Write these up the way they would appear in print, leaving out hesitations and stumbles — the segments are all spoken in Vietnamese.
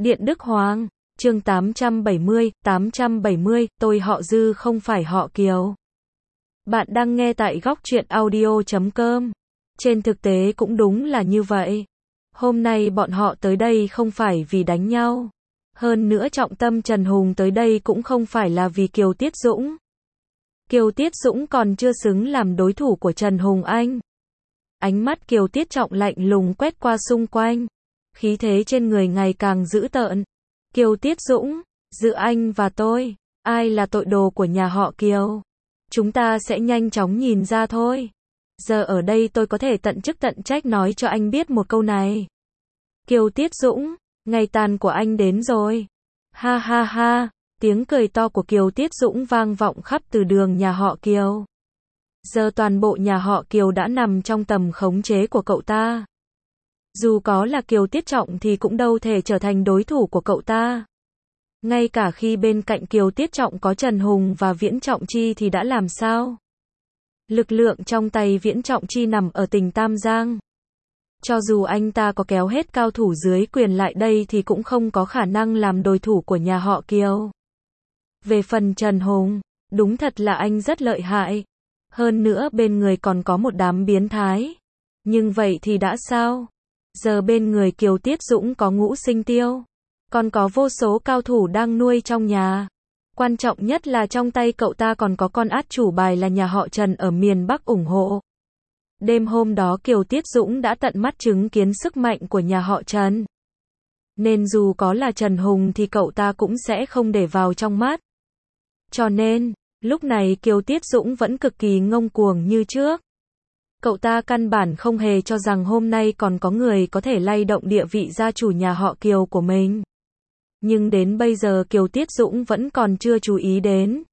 Điện Đức Hoàng, chương 870, tôi họ Dư không phải họ Kiều. Bạn đang nghe tại góc truyện audio.com. Trên thực tế cũng đúng là như vậy. Hôm nay bọn họ tới đây không phải vì đánh nhau. Hơn nữa trọng tâm Trần Hùng tới đây cũng không phải là vì Kiều Tiết Dũng. Kiều Tiết Dũng còn chưa xứng làm đối thủ của Trần Hùng anh. Ánh mắt Kiều Tiết Trọng lạnh lùng quét qua xung quanh. Khí thế trên người ngày càng dữ tợn. Kiều Tiết Dũng, giữa anh và tôi, ai là tội đồ của nhà họ Kiều? Chúng ta sẽ nhanh chóng nhìn ra thôi. Giờ ở đây tôi có thể tận chức tận trách nói cho anh biết một câu này. Kiều Tiết Dũng, ngày tàn của anh đến rồi. Ha ha ha, tiếng cười to của Kiều Tiết Dũng vang vọng khắp từ đường nhà họ Kiều. Giờ toàn bộ nhà họ Kiều đã nằm trong tầm khống chế của cậu ta. Dù có là Kiều Tiết Trọng thì cũng đâu thể trở thành đối thủ của cậu ta. Ngay cả khi bên cạnh Kiều Tiết Trọng có Trần Hùng và Viễn Trọng Chi thì đã làm sao? Lực lượng trong tay Viễn Trọng Chi nằm ở tỉnh Tam Giang. Cho dù anh ta có kéo hết cao thủ dưới quyền lại đây thì cũng không có khả năng làm đối thủ của nhà họ Kiều. Về phần Trần Hùng, đúng thật là anh rất lợi hại. Hơn nữa bên người còn có một đám biến thái. Nhưng vậy thì đã sao? Giờ bên người Kiều Tiết Dũng có Ngũ Sinh Tiêu. Còn có vô số cao thủ đang nuôi trong nhà. Quan trọng nhất là trong tay cậu ta còn có con át chủ bài là nhà họ Trần ở miền Bắc ủng hộ. Đêm hôm đó Kiều Tiết Dũng đã tận mắt chứng kiến sức mạnh của nhà họ Trần. Nên dù có là Trần Hùng thì cậu ta cũng sẽ không để vào trong mắt. Cho nên, lúc này Kiều Tiết Dũng vẫn cực kỳ ngông cuồng như trước. Cậu ta căn bản không hề cho rằng hôm nay còn có người có thể lay động địa vị gia chủ nhà họ Kiều của mình. Nhưng đến bây giờ Kiều Tiết Dũng vẫn còn chưa chú ý đến.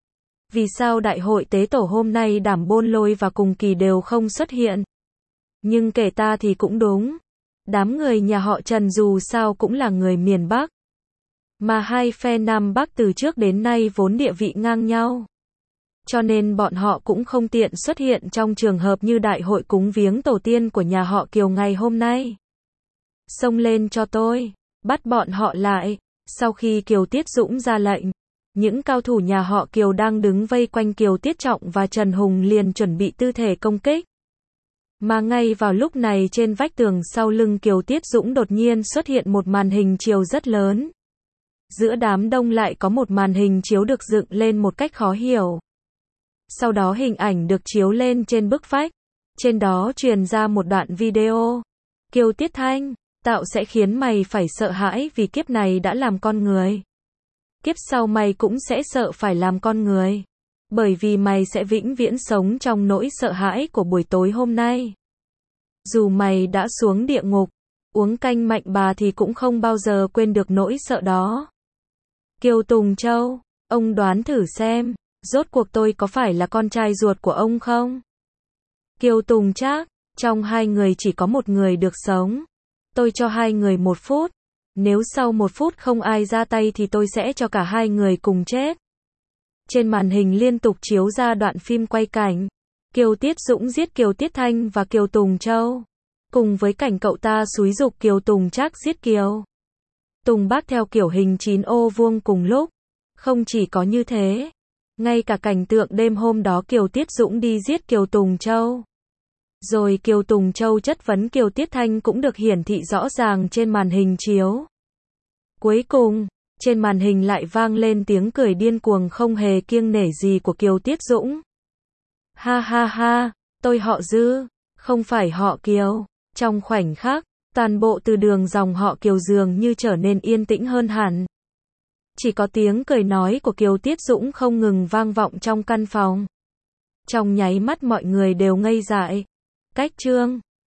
Vì sao đại hội tế tổ hôm nay Đảm Bôn Lôi và Cùng Kỳ đều không xuất hiện? Nhưng kể ta thì cũng đúng. Đám người nhà họ Trần dù sao cũng là người miền Bắc. Mà hai phe Nam Bắc từ trước đến nay vốn địa vị ngang nhau. Cho nên bọn họ cũng không tiện xuất hiện trong trường hợp như đại hội cúng viếng tổ tiên của nhà họ Kiều ngày hôm nay. Xông lên cho tôi, bắt bọn họ lại. Sau khi Kiều Tiết Dũng ra lệnh, những cao thủ nhà họ Kiều đang đứng vây quanh Kiều Tiết Trọng và Trần Hùng liền chuẩn bị tư thế công kích. Mà ngay vào lúc này trên vách tường sau lưng Kiều Tiết Dũng đột nhiên xuất hiện một màn hình chiếu rất lớn. Giữa đám đông lại có một màn hình chiếu được dựng lên một cách khó hiểu. Sau đó hình ảnh được chiếu lên trên bức vách. Trên đó truyền ra một đoạn video. Kiều Tiết Thanh, tạo sẽ khiến mày phải sợ hãi vì kiếp này đã làm con người. Kiếp sau mày cũng sẽ sợ phải làm con người. Bởi vì mày sẽ vĩnh viễn sống trong nỗi sợ hãi của buổi tối hôm nay. Dù mày đã xuống địa ngục, uống canh mạnh bà thì cũng không bao giờ quên được nỗi sợ đó. Kiều Tùng Châu, ông đoán thử xem, rốt cuộc tôi có phải là con trai ruột của ông không? Kiều Tùng Trác, trong hai người chỉ có một người được sống. Tôi cho hai người 1 phút. Nếu sau 1 phút không ai ra tay thì tôi sẽ cho cả hai người cùng chết. Trên màn hình liên tục chiếu ra đoạn phim quay cảnh. Kiều Tiết Dũng giết Kiều Tiết Thanh và Kiều Tùng Châu. Cùng với cảnh cậu ta xúi giục Kiều Tùng Trác giết Kiều Tùng Bác theo kiểu hình 9 ô vuông cùng lúc. Không chỉ có như thế. Ngay cả cảnh tượng đêm hôm đó Kiều Tiết Dũng đi giết Kiều Tùng Châu. Rồi Kiều Tùng Châu chất vấn Kiều Tiết Thanh cũng được hiển thị rõ ràng trên màn hình chiếu. Cuối cùng, trên màn hình lại vang lên tiếng cười điên cuồng không hề kiêng nể gì của Kiều Tiết Dũng. Ha ha ha, tôi họ Dư, không phải họ Kiều. Trong khoảnh khắc, toàn bộ từ đường dòng họ Kiều dường như trở nên yên tĩnh hơn hẳn. Chỉ có tiếng cười nói của Kiều Tiết Dũng không ngừng vang vọng trong căn phòng. Trong nháy mắt mọi người đều ngây dại. Cách chương